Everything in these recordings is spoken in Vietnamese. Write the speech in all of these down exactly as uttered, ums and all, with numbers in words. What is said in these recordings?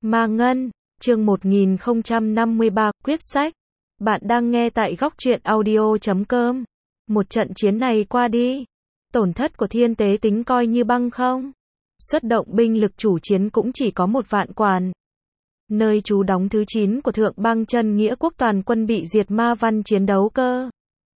Ma Ngân, chương một nghìn không trăm năm mươi ba, quyết sách. Bạn đang nghe tại góc truyện audio chấm com. Một trận chiến này qua đi, tổn thất của Thiên Tế Tính coi như băng không. Xuất động binh lực chủ chiến cũng chỉ có một vạn quản. Nơi trú đóng thứ chín của Thượng Bang Chân Nghĩa Quốc toàn quân bị diệt Ma Văn chiến đấu cơ.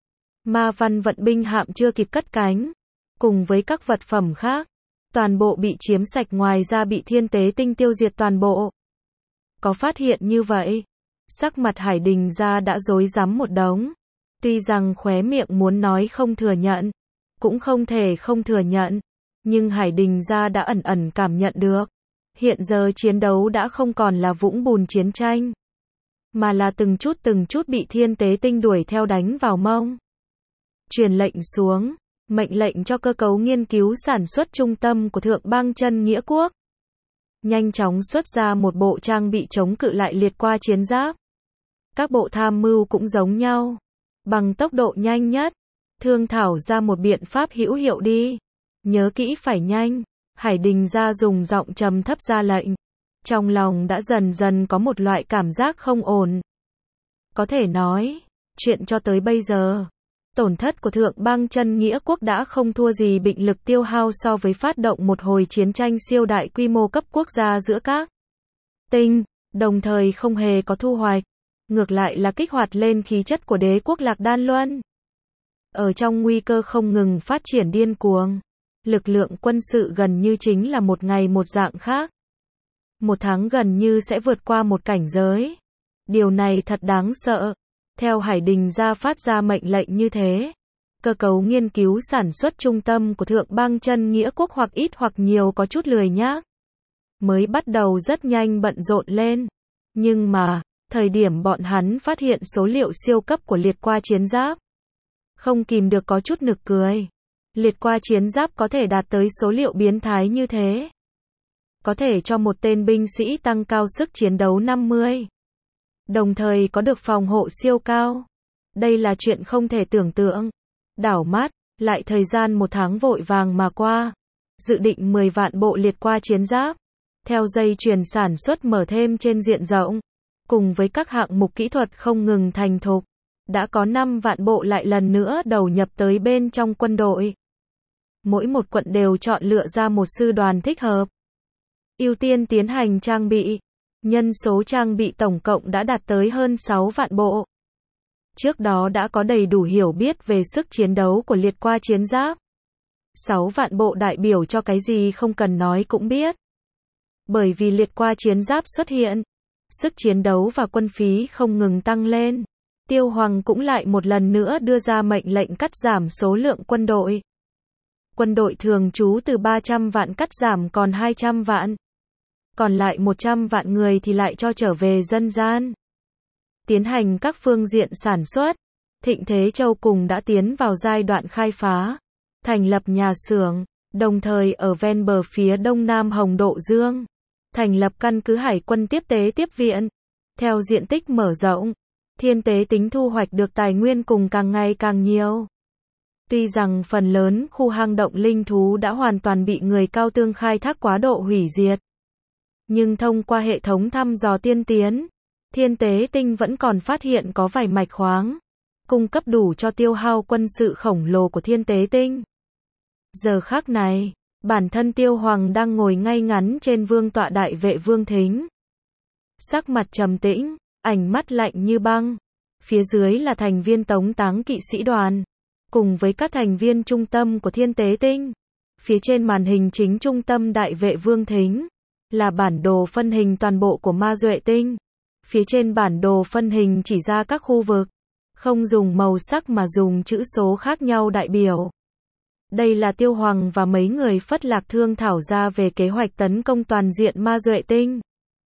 Ma Văn vận binh hạm chưa kịp cất cánh, cùng với các vật phẩm khác, toàn bộ bị chiếm sạch, ngoài ra bị Thiên Tế Tinh tiêu diệt toàn bộ. Có phát hiện như vậy, sắc mặt Hải Đình Gia đã rối rắm một đống. Tuy rằng khóe miệng muốn nói không thừa nhận, cũng không thể không thừa nhận, nhưng Hải Đình Gia đã ẩn ẩn cảm nhận được. Hiện giờ chiến đấu đã không còn là vũng bùn chiến tranh, mà là từng chút từng chút bị Thiên Tế Tinh đuổi theo đánh vào mông. Truyền lệnh xuống, mệnh lệnh cho cơ cấu nghiên cứu sản xuất trung tâm của Thượng Bang Chân Nghĩa Quốc nhanh chóng xuất ra một bộ trang bị chống cự lại liệt qua chiến giáp. Các bộ tham mưu cũng giống nhau, bằng tốc độ nhanh nhất, thương thảo ra một biện pháp hữu hiệu đi. Nhớ kỹ phải nhanh. Hải Đình Gia dùng giọng trầm thấp ra lệnh. Trong lòng đã dần dần có một loại cảm giác không ổn. Có thể nói, chuyện cho tới bây giờ, tổn thất của Thượng Bang Chân Nghĩa Quốc đã không thua gì binh lực tiêu hao so với phát động một hồi chiến tranh siêu đại quy mô cấp quốc gia giữa các tinh, đồng thời không hề có thu hoạch, ngược lại là kích hoạt lên khí chất của đế quốc Lạc Đan Luân. Ở trong nguy cơ không ngừng phát triển điên cuồng, lực lượng quân sự gần như chính là một ngày một dạng khác. Một tháng gần như sẽ vượt qua một cảnh giới. Điều này thật đáng sợ. Theo Hải Đình Gia phát ra mệnh lệnh như thế, cơ cấu nghiên cứu sản xuất trung tâm của Thượng Bang Chân Nghĩa Quốc hoặc ít hoặc nhiều có chút lười nhác, mới bắt đầu rất nhanh bận rộn lên. Nhưng mà, thời điểm bọn hắn phát hiện số liệu siêu cấp của liệt qua chiến giáp, không kìm được có chút nực cười. Liệt qua chiến giáp có thể đạt tới số liệu biến thái như thế, có thể cho một tên binh sĩ tăng cao sức chiến đấu năm mươi, đồng thời có được phòng hộ siêu cao. Đây là chuyện không thể tưởng tượng. Đảo mắt, lại thời gian một tháng vội vàng mà qua. Dự định mười vạn bộ liệt qua chiến giáp, theo dây chuyền sản xuất mở thêm trên diện rộng, cùng với các hạng mục kỹ thuật không ngừng thành thục, đã có năm vạn bộ lại lần nữa đầu nhập tới bên trong quân đội. Mỗi một quận đều chọn lựa ra một sư đoàn thích hợp, ưu tiên tiến hành trang bị. Nhân số trang bị tổng cộng đã đạt tới hơn sáu vạn bộ. Trước đó đã có đầy đủ hiểu biết về sức chiến đấu của liệt qua chiến giáp. sáu vạn bộ đại biểu cho cái gì không cần nói cũng biết. Bởi vì liệt qua chiến giáp xuất hiện, sức chiến đấu và quân phí không ngừng tăng lên. Tiêu Hoàng cũng lại một lần nữa đưa ra mệnh lệnh cắt giảm số lượng quân đội. Quân đội thường trú từ ba trăm vạn cắt giảm còn hai trăm vạn. Còn lại một trăm vạn người thì lại cho trở về dân gian. Tiến hành các phương diện sản xuất. Thịnh Thế Châu cùng đã tiến vào giai đoạn khai phá, thành lập nhà xưởng, đồng thời ở ven bờ phía đông nam Hồng Độ Dương, thành lập căn cứ hải quân tiếp tế tiếp viện. Theo diện tích mở rộng, Thiên Tế Tính thu hoạch được tài nguyên cùng càng ngày càng nhiều. Tuy rằng phần lớn khu hang động linh thú đã hoàn toàn bị người Cao Tương khai thác quá độ hủy diệt, nhưng thông qua hệ thống thăm dò tiên tiến, Thiên Tế Tinh vẫn còn phát hiện có vài mạch khoáng, cung cấp đủ cho tiêu hao quân sự khổng lồ của Thiên Tế Tinh. Giờ khắc này, bản thân Tiêu Hoàng đang ngồi ngay ngắn trên vương tọa đại vệ vương thính. Sắc mặt trầm tĩnh, ánh mắt lạnh như băng. Phía dưới là thành viên tống táng kỵ sĩ đoàn, cùng với các thành viên trung tâm của Thiên Tế Tinh. Phía trên màn hình chính trung tâm đại vệ vương thính là bản đồ phân hình toàn bộ của Ma Duệ Tinh. Phía trên bản đồ phân hình chỉ ra các khu vực, không dùng màu sắc mà dùng chữ số khác nhau đại biểu. Đây là Tiêu Hoàng và mấy người Phất Lạc thương thảo ra về kế hoạch tấn công toàn diện Ma Duệ Tinh.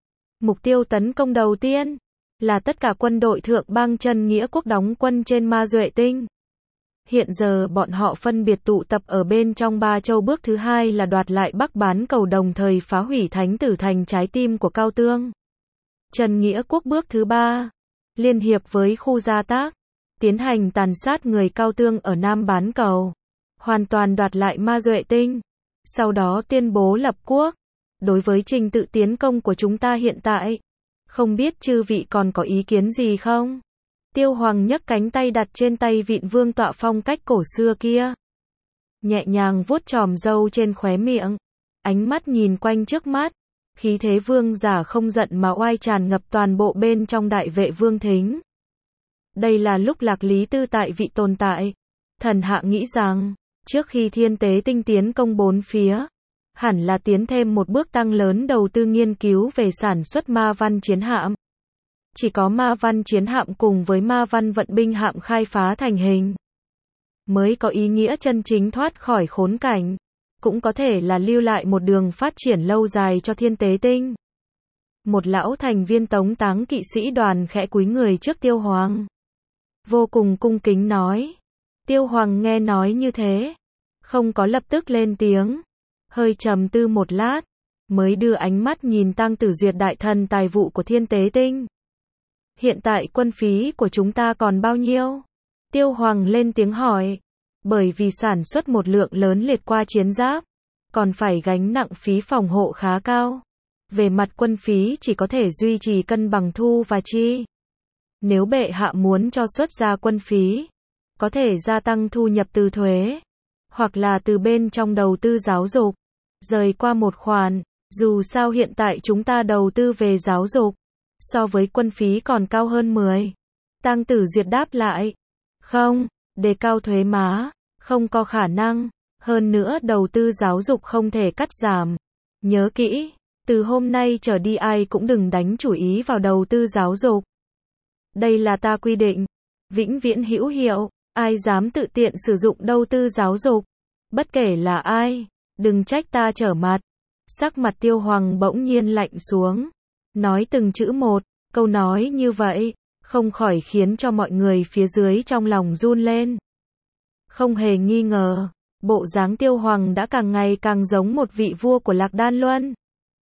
Mục tiêu tấn công đầu tiên là tất cả quân đội Thượng Bang Chân Nghĩa Quốc đóng quân trên Ma Duệ Tinh. Hiện giờ bọn họ phân biệt tụ tập ở bên trong Ba Châu. Bước thứ hai là đoạt lại Bắc Bán Cầu, đồng thời phá hủy Thánh Tử Thành, trái tim của Cao Tương Chân Nghĩa Quốc. Bước thứ ba, liên hiệp với khu Gia Tác, tiến hành tàn sát người Cao Tương ở Nam Bán Cầu, hoàn toàn đoạt lại Ma Duệ Tinh, sau đó tuyên bố lập quốc. đối với trình tự tiến công của chúng ta hiện tại. Không biết chư vị còn có ý kiến gì không? Tiêu Hoàng nhấc cánh tay đặt trên tay vịn vương tọa phong cách cổ xưa kia. Nhẹ nhàng vuốt chòm râu trên khóe miệng. Ánh mắt nhìn quanh trước mắt. Khí thế vương giả không giận mà oai tràn ngập toàn bộ bên trong đại vệ vương thính. Đây là lúc Lạc Lý Tư tại vị tồn tại. Thần hạ nghĩ rằng, trước khi thiên tế tinh tiến công bốn phía, hẳn là tiến thêm một bước tăng lớn đầu tư nghiên cứu về sản xuất ma văn chiến hạm. Chỉ có ma văn chiến hạm cùng với ma văn vận binh hạm khai phá thành hình, mới có ý nghĩa chân chính thoát khỏi khốn cảnh, cũng có thể là lưu lại một đường phát triển lâu dài cho thiên tế tinh. Một lão thành viên Tống Táng kỵ sĩ đoàn khẽ cúi người trước Tiêu Hoàng. Vô cùng cung kính nói. Tiêu Hoàng nghe nói như thế, không có lập tức lên tiếng, hơi trầm tư một lát, mới đưa ánh mắt nhìn Tăng Tử Duyệt đại thần tài vụ của thiên tế tinh. Hiện tại quân phí của chúng ta còn bao nhiêu? Tiêu Hoàng lên tiếng hỏi, bởi vì sản xuất một lượng lớn liệt qua chiến giáp, còn phải gánh nặng phí phòng hộ khá cao. Về mặt quân phí chỉ có thể duy trì cân bằng thu và chi. Nếu bệ hạ muốn cho xuất ra quân phí, có thể gia tăng thu nhập từ thuế, hoặc là từ bên trong đầu tư giáo dục, rời qua một khoản. Dù sao hiện tại chúng ta đầu tư về giáo dục, so với quân phí còn cao hơn mười. Tăng Tử Duyệt đáp lại, không, đề cao thuế má, không có khả năng, hơn nữa đầu tư giáo dục không thể cắt giảm. Nhớ kỹ, từ hôm nay trở đi ai cũng đừng đánh chủ ý vào đầu tư giáo dục. Đây là ta quy định, vĩnh viễn hữu hiệu, ai dám tự tiện sử dụng đầu tư giáo dục, bất kể là ai, đừng trách ta trở mặt. Sắc mặt Tiêu Hoàng bỗng nhiên lạnh xuống, nói từng chữ một, câu nói như vậy, không khỏi khiến cho mọi người phía dưới trong lòng run lên. Không hề nghi ngờ, bộ dáng Tiêu Hoàng đã càng ngày càng giống một vị vua của Lạc Đan Luân.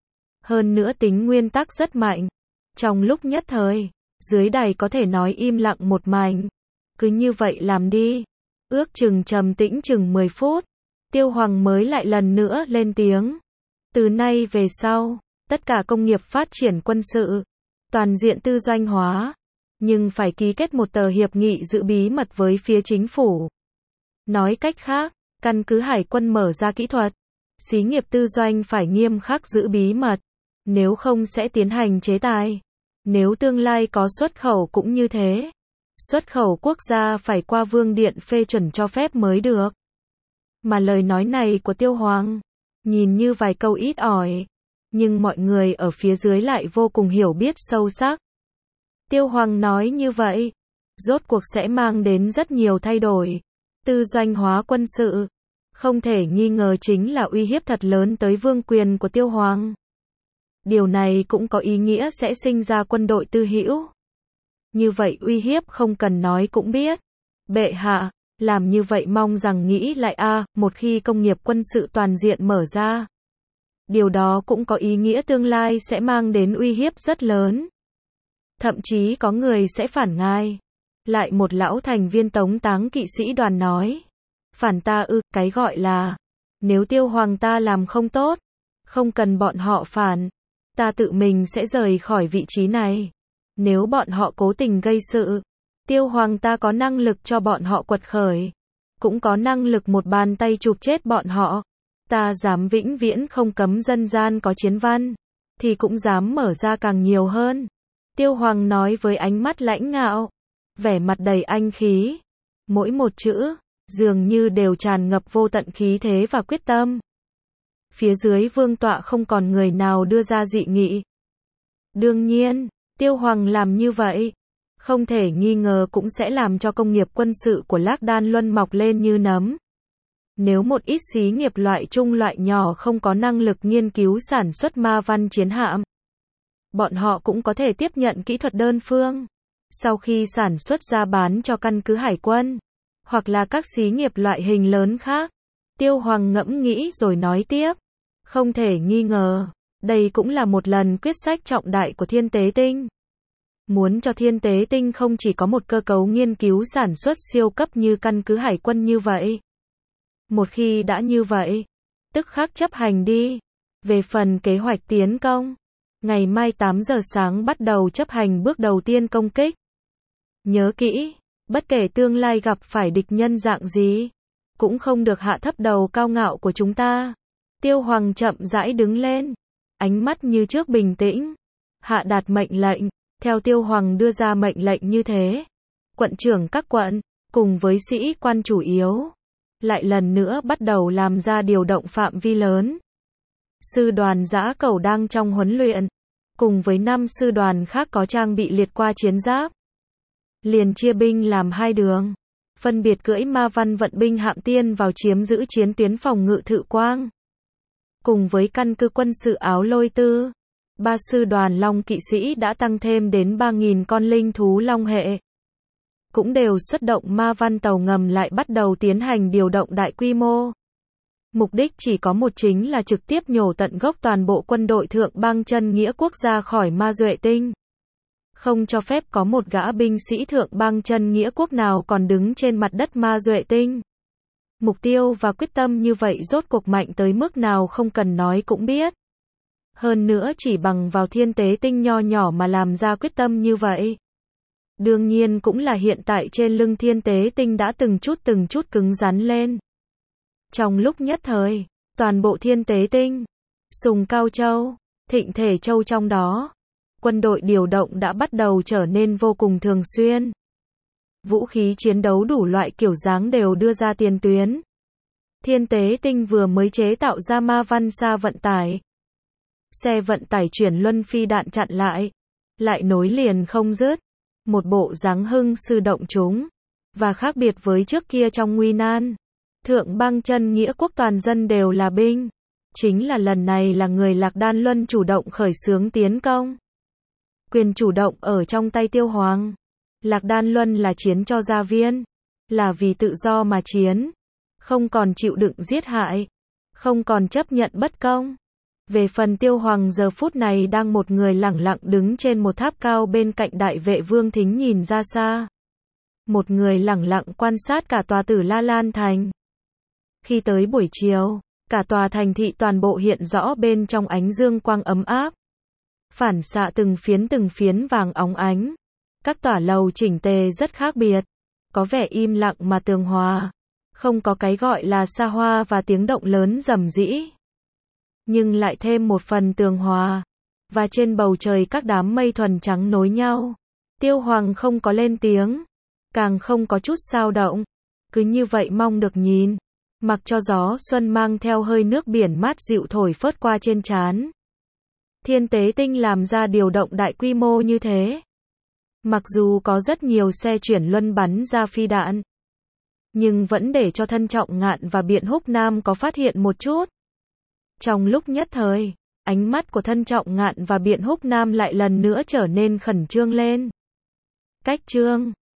Hơn nữa tính nguyên tắc rất mạnh. Trong lúc nhất thời, dưới đài có thể nói im lặng một mảnh. Cứ như vậy làm đi. Ước chừng trầm tĩnh chừng mười phút, Tiêu Hoàng mới lại lần nữa lên tiếng. Từ nay về sau, tất cả công nghiệp phát triển quân sự, toàn diện tư doanh hóa, nhưng phải ký kết một tờ hiệp nghị giữ bí mật với phía chính phủ. Nói cách khác, căn cứ hải quân mở ra kỹ thuật, xí nghiệp tư doanh phải nghiêm khắc giữ bí mật, nếu không sẽ tiến hành chế tài. Nếu tương lai có xuất khẩu cũng như thế. Xuất khẩu quốc gia phải qua vương điện phê chuẩn cho phép mới được. Mà lời nói này của Tiêu Hoàng, nhìn như vài câu ít ỏi, nhưng mọi người ở phía dưới lại vô cùng hiểu biết sâu sắc. Tiêu Hoàng nói như vậy, rốt cuộc sẽ mang đến rất nhiều thay đổi. Tư doanh hóa quân sự, không thể nghi ngờ chính là uy hiếp thật lớn tới vương quyền của Tiêu Hoàng. Điều này cũng có ý nghĩa sẽ sinh ra quân đội tư hữu. Như vậy uy hiếp không cần nói cũng biết. Bệ hạ, làm như vậy mong rằng nghĩ lại a, à, một khi công nghiệp quân sự toàn diện mở ra. Điều đó cũng có ý nghĩa tương lai sẽ mang đến uy hiếp rất lớn. Thậm chí có người sẽ phản ngài. Lại một lão thành viên Tống Táng kỵ sĩ đoàn nói. Phản ta ư, cái gọi là, nếu Tiêu Hoàng ta làm không tốt, không cần bọn họ phản, ta tự mình sẽ rời khỏi vị trí này. Nếu bọn họ cố tình gây sự, Tiêu Hoàng ta có năng lực cho bọn họ quật khởi, cũng có năng lực một bàn tay chụp chết bọn họ. Ta dám vĩnh viễn không cấm dân gian có chiến văn, thì cũng dám mở ra càng nhiều hơn. Tiêu Hoàng nói với ánh mắt lãnh ngạo, vẻ mặt đầy anh khí. Mỗi một chữ, dường như đều tràn ngập vô tận khí thế và quyết tâm. Phía dưới vương tọa không còn người nào đưa ra dị nghị. Đương nhiên, Tiêu Hoàng làm như vậy, không thể nghi ngờ cũng sẽ làm cho công nghiệp quân sự của Lạc Đan Luân mọc lên như nấm. Nếu một ít xí nghiệp loại trung loại nhỏ không có năng lực nghiên cứu sản xuất ma văn chiến hạm, bọn họ cũng có thể tiếp nhận kỹ thuật đơn phương, sau khi sản xuất ra bán cho căn cứ hải quân, hoặc là các xí nghiệp loại hình lớn khác. Tiêu Hoàng ngẫm nghĩ rồi nói tiếp, không thể nghi ngờ, đây cũng là một lần quyết sách trọng đại của thiên tế tinh. Muốn cho thiên tế tinh không chỉ có một cơ cấu nghiên cứu sản xuất siêu cấp như căn cứ hải quân như vậy. Một khi đã như vậy, tức khắc chấp hành đi. Về phần kế hoạch tiến công, ngày mai tám giờ sáng bắt đầu chấp hành bước đầu tiên công kích. Nhớ kỹ, bất kể tương lai gặp phải địch nhân dạng gì, cũng không được hạ thấp đầu cao ngạo của chúng ta. Tiêu Hoàng chậm rãi đứng lên, ánh mắt như trước bình tĩnh, hạ đạt mệnh lệnh. Theo Tiêu Hoàng đưa ra mệnh lệnh như thế, quận trưởng các quận, cùng với sĩ quan chủ yếu, lại lần nữa bắt đầu làm ra điều động phạm vi lớn. Sư đoàn Dã Cẩu đang trong huấn luyện, cùng với năm sư đoàn khác có trang bị liệt qua chiến giáp. Liền chia binh làm hai đường, phân biệt cưỡi ma văn vận binh hạm tiên vào chiếm giữ chiến tuyến phòng ngự Thự Quang. Cùng với căn cứ quân sự Áo Lôi Tư, ba sư đoàn Long kỵ sĩ đã tăng thêm đến ba nghìn con linh thú long hệ. Cũng đều xuất động ma văn tàu ngầm lại bắt đầu tiến hành điều động đại quy mô. Mục đích chỉ có một, chính là trực tiếp nhổ tận gốc toàn bộ quân đội Thượng Bang Chân Nghĩa Quốc ra khỏi Ma Duệ Tinh. Không cho phép có một gã binh sĩ Thượng Bang Chân Nghĩa Quốc nào còn đứng trên mặt đất Ma Duệ Tinh. Mục tiêu và quyết tâm như vậy rốt cuộc mạnh tới mức nào không cần nói cũng biết. Hơn nữa chỉ bằng vào Thiên Tế Tinh nho nhỏ mà làm ra quyết tâm như vậy. Đương nhiên cũng là hiện tại trên lưng Thiên Tế Tinh đã từng chút từng chút cứng rắn lên. Trong lúc nhất thời, toàn bộ Thiên Tế Tinh, Sùng Cao Châu, Thịnh Thể Châu trong đó, quân đội điều động đã bắt đầu trở nên vô cùng thường xuyên. Vũ khí chiến đấu đủ loại kiểu dáng đều đưa ra tiền tuyến. Thiên Tế Tinh vừa mới chế tạo ra ma văn xa vận tải. Xe vận tải chuyển luân phi đạn chặn lại, lại nối liền không dứt. Một bộ dáng hưng sư động chúng. Và khác biệt với trước kia trong nguy nan, Thượng Bang Chân Nghĩa Quốc toàn dân đều là binh. Chính là lần này là người Lạc Đan Luân chủ động khởi xướng tiến công. Quyền chủ động ở trong tay Tiêu Hoàng. Lạc Đan Luân là chiến cho gia viên, là vì tự do mà chiến, không còn chịu đựng giết hại, không còn chấp nhận bất công. Về phần Tiêu Hoàng giờ phút này đang một người lẳng lặng đứng trên một tháp cao bên cạnh Đại Vệ Vương Thính nhìn ra xa. Một người lẳng lặng quan sát cả tòa Tử La Lan Thành. Khi tới buổi chiều, cả tòa thành thị toàn bộ hiện rõ bên trong ánh dương quang ấm áp. Phản xạ từng phiến từng phiến vàng óng ánh. Các tòa lầu chỉnh tề rất khác biệt. Có vẻ im lặng mà tường hòa. Không có cái gọi là xa hoa và tiếng động lớn rầm rĩ. Nhưng lại thêm một phần tường hòa. Và trên bầu trời các đám mây thuần trắng nối nhau. Tiêu Hoàng không có lên tiếng. Càng không có chút xao động. Cứ như vậy mong được nhìn. Mặc cho gió xuân mang theo hơi nước biển mát dịu thổi phớt qua trên trán. Thiên Tế Tinh làm ra điều động đại quy mô như thế. Mặc dù có rất nhiều xe chuyển luân bắn ra phi đạn, nhưng vẫn để cho Thân Trọng Ngạn và Biện Húc Nam có phát hiện một chút. Trong lúc nhất thời, ánh mắt của Thân Trọng Ngạn và Biện Húc Nam lại lần nữa trở nên khẩn trương lên. Cách trương